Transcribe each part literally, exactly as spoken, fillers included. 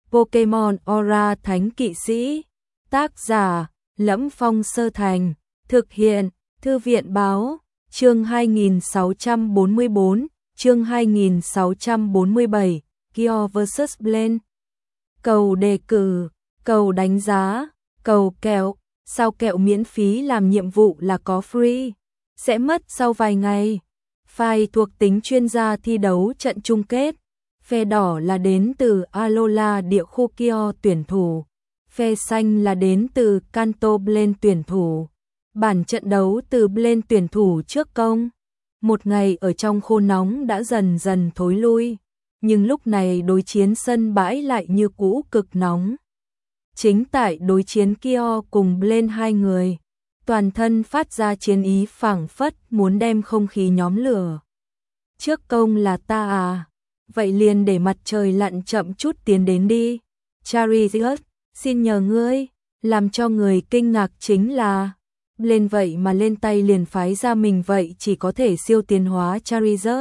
Pokemon Aura Thánh Kỵ Sĩ. Tác giả: Lẫm Phong Sơ Thành. Thực hiện: Thư viện báo. Chương hai nghìn sáu trăm bốn mươi bốn, chương hai nghìn sáu trăm bốn mươi bảy, Kyo versus. Blaine. Cầu đề cử, cầu đánh giá, cầu kẹo. Sao kẹo miễn phí làm nhiệm vụ là có free, sẽ mất sau vài ngày. File thuộc tính chuyên gia thi đấu trận chung kết. Phe đỏ là đến từ Alola địa khu Kyo tuyển thủ. Phe xanh là đến từ Kanto Blaine tuyển thủ. Bản trận đấu từ Blaine tuyển thủ trước công. Một ngày ở trong khô nóng đã dần dần thối lui, nhưng lúc này đối chiến sân bãi lại như cũ cực nóng. Chính tại đối chiến Kyo cùng Blaine hai người, toàn thân phát ra chiến ý phảng phất muốn đem không khí nhóm lửa. Trước công là ta à? Vậy liền để mặt trời lặn chậm chút tiến đến đi. Charizard, xin nhờ ngươi. Làm cho người kinh ngạc chính là Blaine vậy mà lên tay liền phái ra mình vậy chỉ có thể siêu tiến hóa Charizard.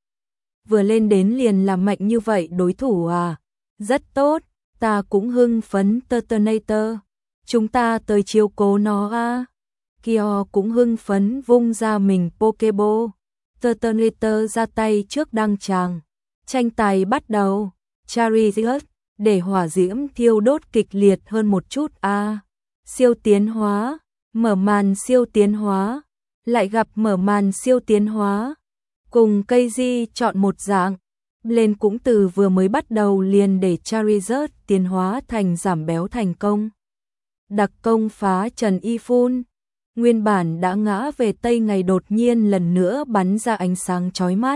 Vừa lên đến liền làm mạnh như vậy đối thủ à? Rất tốt, ta cũng hưng phấn. Turtonator, chúng ta tới chiếu cố nó à? Kyo cũng hưng phấn vung ra mình Pokeball. Turtonator ra tay trước đăng tràng. Tranh tài bắt đầu. Charizard, để hỏa diễm thiêu đốt kịch liệt hơn một chút à? Siêu tiến hóa, mở màn siêu tiến hóa, lại gặp mở màn siêu tiến hóa. Cùng cây di chọn một dạng, Blaine cũng từ vừa mới bắt đầu liền để Charizard tiến hóa thành giảm béo thành công. Đặc công phá trần y phun, nguyên bản đã ngã về tây ngày đột nhiên lần nữa bắn ra ánh sáng chói mắt,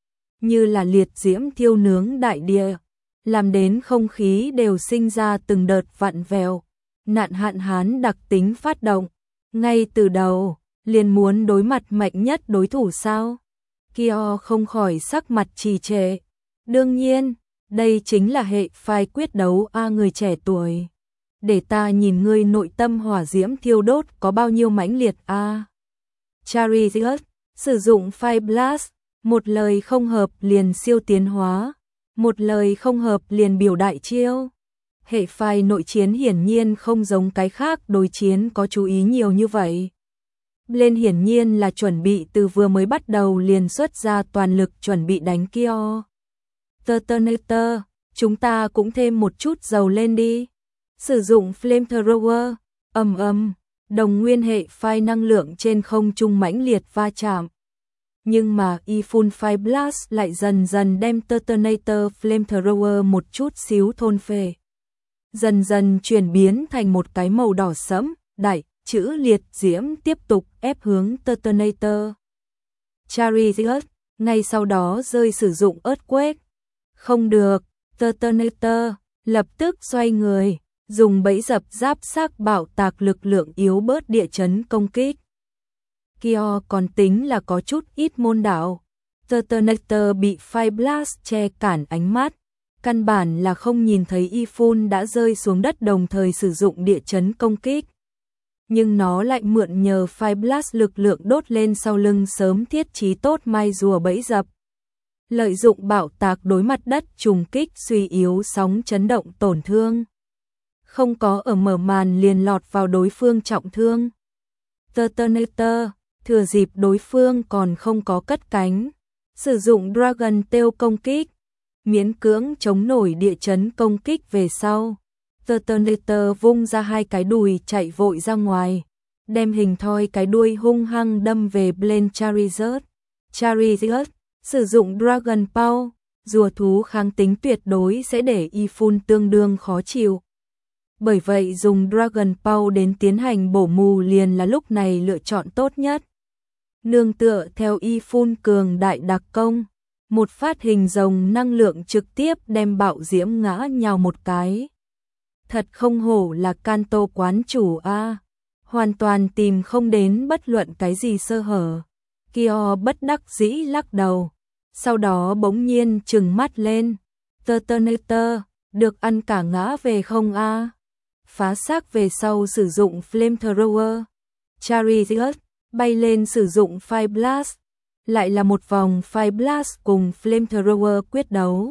như là liệt diễm thiêu nướng đại địa, làm đến không khí đều sinh ra từng đợt vặn vẹo. Nạn hạn hán đặc tính phát động, ngay từ đầu, liền muốn đối mặt mạnh nhất đối thủ sao? Kyo không khỏi sắc mặt trì trệ. Đương nhiên, đây chính là hệ phái quyết đấu a người trẻ tuổi. Để ta nhìn ngươi nội tâm hỏa diễm thiêu đốt có bao nhiêu mãnh liệt a. Charizard, sử dụng Fire Blast, một lời không hợp liền siêu tiến hóa, một lời không hợp liền biểu đại chiêu. Hệ phái nội chiến hiển nhiên không giống cái khác đối chiến có chú ý nhiều như vậy. Blaine hiển nhiên là chuẩn bị từ vừa mới bắt đầu liền xuất ra toàn lực chuẩn bị đánh Kyo. Turtonator, chúng ta cũng thêm một chút dầu lên đi. Sử dụng Flamethrower, ầm ầm, đồng nguyên hệ phái năng lượng trên không trung mãnh liệt va chạm. Nhưng mà Ifun Fire Blast lại dần dần đem Turtonator Flamethrower một chút xíu thôn phệ. Dần dần chuyển biến thành một cái màu đỏ sẫm, đại chữ liệt diễm tiếp tục ép hướng Turtonator. Charizard, ngay sau đó rơi sử dụng Earthquake. Không được, Turtonator lập tức xoay người, dùng bẫy dập giáp xác bạo tạc lực lượng yếu bớt địa chấn công kích. Kyo còn tính là có chút ít môn đạo. Turtonator bị Fire Blast che cản ánh mắt, căn bản là không nhìn thấy Ifun đã rơi xuống đất đồng thời sử dụng địa chấn công kích. Nhưng nó lại mượn nhờ Fire Blast lực lượng đốt lên sau lưng sớm thiết trí tốt mai rùa bẫy dập. Lợi dụng bạo tạc đối mặt đất trùng kích suy yếu sóng chấn động tổn thương. Không có ở mở màn liền lọt vào đối phương trọng thương. Turtonator, thừa dịp đối phương còn không có cất cánh, sử dụng Dragon Tail công kích, miễn cưỡng chống nổi địa chấn công kích về sau. Turtonator vung ra hai cái đùi chạy vội ra ngoài, đem hình thoi cái đuôi hung hăng đâm về Blaine. Charizard, Charizard, sử dụng Dragon Paw, rùa thú kháng tính tuyệt đối sẽ để Ifun tương đương khó chịu. Bởi vậy dùng Dragon Paw đến tiến hành bổ mù liền là lúc này lựa chọn tốt nhất. Nương tựa theo Ifun cường đại đặc công, một phát hình rồng năng lượng trực tiếp đem bạo diễm ngã nhào một cái. Thật không hổ là Kanto quán chủ a, hoàn toàn tìm không đến bất luận cái gì sơ hở. Kyo bất đắc dĩ lắc đầu, sau đó bỗng nhiên trừng mắt lên. Turtonator, được ăn cả ngã về không a? Phá xác về sau sử dụng Flamethrower. Charizard, bay lên sử dụng Fire Blast. Lại là một vòng Fire Blast cùng Flamethrower quyết đấu.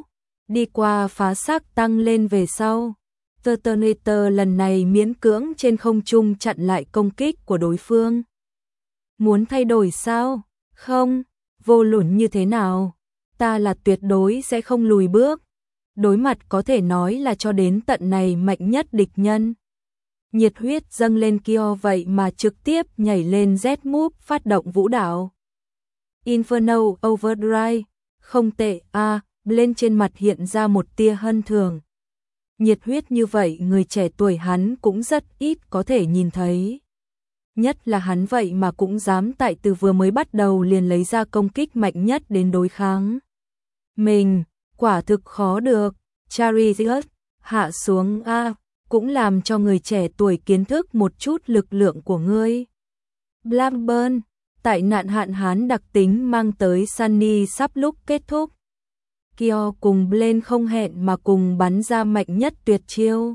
đi qua phá xác tăng lên về sau. Terminator lần này miễn cưỡng trên không trung chặn lại công kích của đối phương. Muốn thay đổi sao? Không, vô luận như thế nào, ta là tuyệt đối sẽ không lùi bước. Đối mặt có thể nói là cho đến tận này mạnh nhất địch nhân. Nhiệt huyết dâng lên Kyo vậy mà trực tiếp nhảy lên Z-Move phát động vũ đạo. Inferno Overdrive, không tệ a, à, lên trên mặt hiện ra một tia hân thường. Nhiệt huyết như vậy người trẻ tuổi hắn cũng rất ít có thể nhìn thấy. Nhất là hắn vậy mà cũng dám tại từ vừa mới bắt đầu liền lấy ra công kích mạnh nhất đến đối kháng. Mình, quả thực khó được, Charizard, hạ xuống a, cũng làm cho người trẻ tuổi kiến thức một chút lực lượng của ngươi. Blackburn, tại nạn hạn hán đặc tính mang tới Sunny sắp lúc kết thúc. Kyo cùng Blaine không hẹn mà cùng bắn ra mạnh nhất tuyệt chiêu.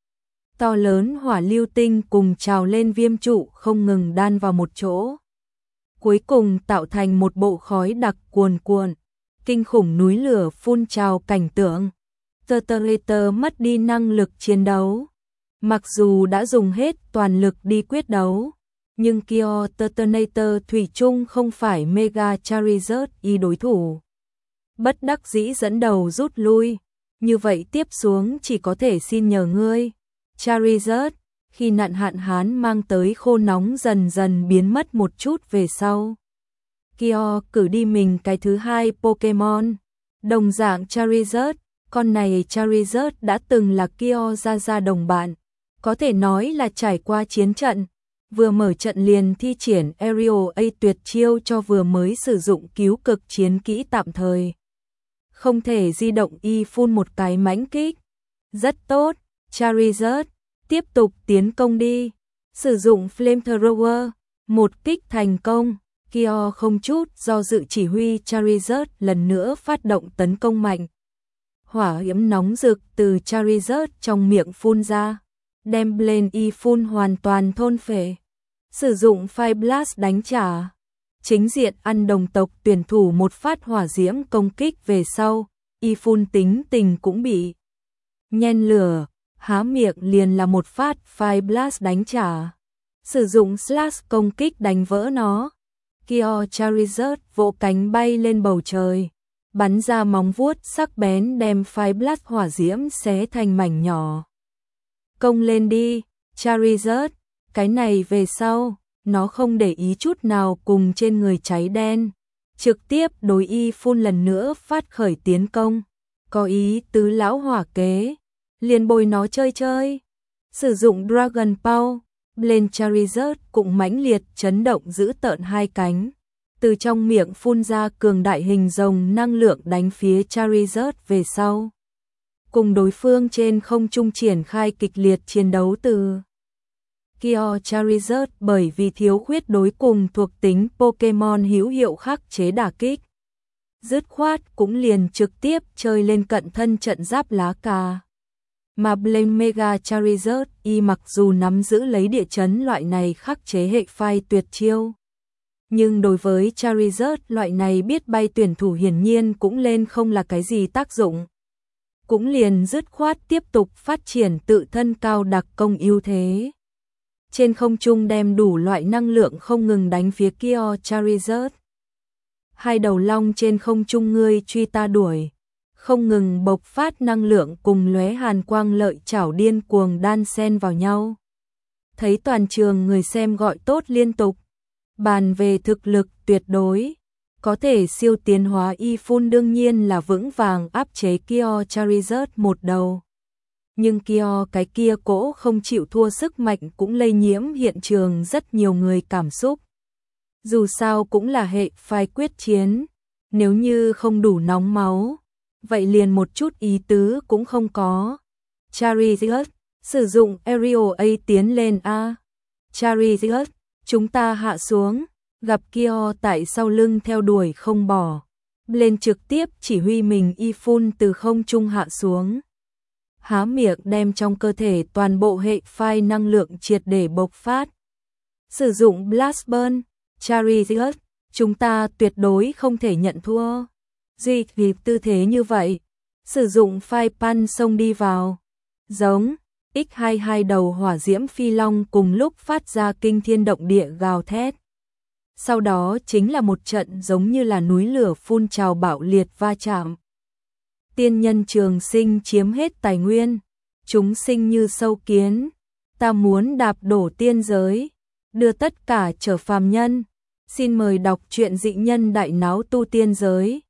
To lớn hỏa lưu tinh cùng trào lên viêm trụ không ngừng đan vào một chỗ. Cuối cùng tạo thành một bộ khói đặc cuồn cuộn, kinh khủng núi lửa phun trào cảnh tượng. Terminator mất đi năng lực chiến đấu. Mặc dù đã dùng hết toàn lực đi quyết đấu, nhưng Kyo Terminator thủy chung không phải Mega Charizard y đối thủ. Bất đắc dĩ dẫn đầu rút lui, như vậy tiếp xuống chỉ có thể xin nhờ ngươi, Charizard. Khi nạn hạn hán mang tới khô nóng dần dần biến mất một chút về sau, Kyo cử đi mình cái thứ hai Pokemon, đồng dạng Charizard. Con này Charizard đã từng là Kyo ra ra đồng bạn, có thể nói là trải qua chiến trận, vừa mở trận liền thi triển Aerial A tuyệt chiêu cho vừa mới sử dụng cứu cực chiến kỹ tạm thời. Không thể di động y phun một cái mãnh kích. Rất tốt, Charizard, tiếp tục tiến công đi. Sử dụng Flamethrower, một kích thành công. Kyo không chút do dự chỉ huy Charizard lần nữa phát động tấn công mạnh. Hỏa diễm nóng rực từ Charizard trong miệng phun ra, đem Blaine y phun hoàn toàn thôn phệ. Sử dụng Fire Blast đánh trả. Chính diện ăn đồng tộc tuyển thủ một phát hỏa diễm công kích về sau, y phun tính tình cũng bị nhen lửa, há miệng liền là một phát Fire Blast đánh trả. Sử dụng Slash công kích đánh vỡ nó. Kyo Charizard vỗ cánh bay lên bầu trời, bắn ra móng vuốt sắc bén đem Fire Blast hỏa diễm xé thành mảnh nhỏ. Công lên đi, Charizard, cái này về sau, nó không để ý chút nào cùng trên người cháy đen, trực tiếp đối y phun lần nữa phát khởi tiến công, có ý tứ lão hỏa kế, liền bồi nó chơi chơi. Sử dụng Dragon Ball, Blaine Charizard cũng mãnh liệt chấn động giữ tợn hai cánh, từ trong miệng phun ra cường đại hình rồng năng lượng đánh phía Charizard về sau. Cùng đối phương trên không trung triển khai kịch liệt chiến đấu từ Kyo Charizard bởi vì thiếu khuyết đối cùng thuộc tính Pokemon hữu hiệu khắc chế đả kích. Dứt khoát cũng liền trực tiếp chơi lên cận thân trận giáp lá cà. Mà Blaine Mega Charizard y mặc dù nắm giữ lấy địa chấn loại này khắc chế hệ phai tuyệt chiêu, nhưng đối với Charizard loại này biết bay tuyển thủ hiển nhiên cũng lên không là cái gì tác dụng. Cũng liền dứt khoát tiếp tục phát triển tự thân cao đặc công ưu thế. Trên không trung đem đủ loại năng lượng không ngừng đánh phía Kyo Charizard. Hai đầu long trên không trung ngươi truy ta đuổi, không ngừng bộc phát năng lượng cùng lóe hàn quang lợi chảo điên cuồng đan xen vào nhau. Thấy toàn trường người xem gọi tốt liên tục. Bàn về thực lực tuyệt đối, có thể siêu tiến hóa y phun đương nhiên là vững vàng áp chế Kyo Charizard một đầu. Nhưng Kyo cái kia cỗ không chịu thua sức mạnh cũng lây nhiễm hiện trường rất nhiều người cảm xúc. Dù sao cũng là hệ phai quyết chiến, nếu như không đủ nóng máu, vậy liền một chút ý tứ cũng không có. Charizard, sử dụng Aerial A tiến lên A. Charizard, chúng ta hạ xuống, gặp Kyo tại sau lưng theo đuổi không bỏ. Lên trực tiếp chỉ huy mình y phun từ không trung hạ xuống. Há miệng đem trong cơ thể toàn bộ hệ phai năng lượng triệt để bộc phát. Sử dụng Blast Burn, Charizard, chúng ta tuyệt đối không thể nhận thua. Duy vì tư thế như vậy, sử dụng phai pan xông đi vào. Giống, x hai mươi hai đầu hỏa diễm phi long cùng lúc phát ra kinh thiên động địa gào thét. Sau đó chính là một trận giống như là núi lửa phun trào bạo liệt va chạm. Tiên nhân trường sinh chiếm hết tài nguyên, chúng sinh như sâu kiến, ta muốn đạp đổ tiên giới, đưa tất cả trở phàm nhân. Xin mời đọc truyện Dị Nhân Đại Náo Tu Tiên Giới.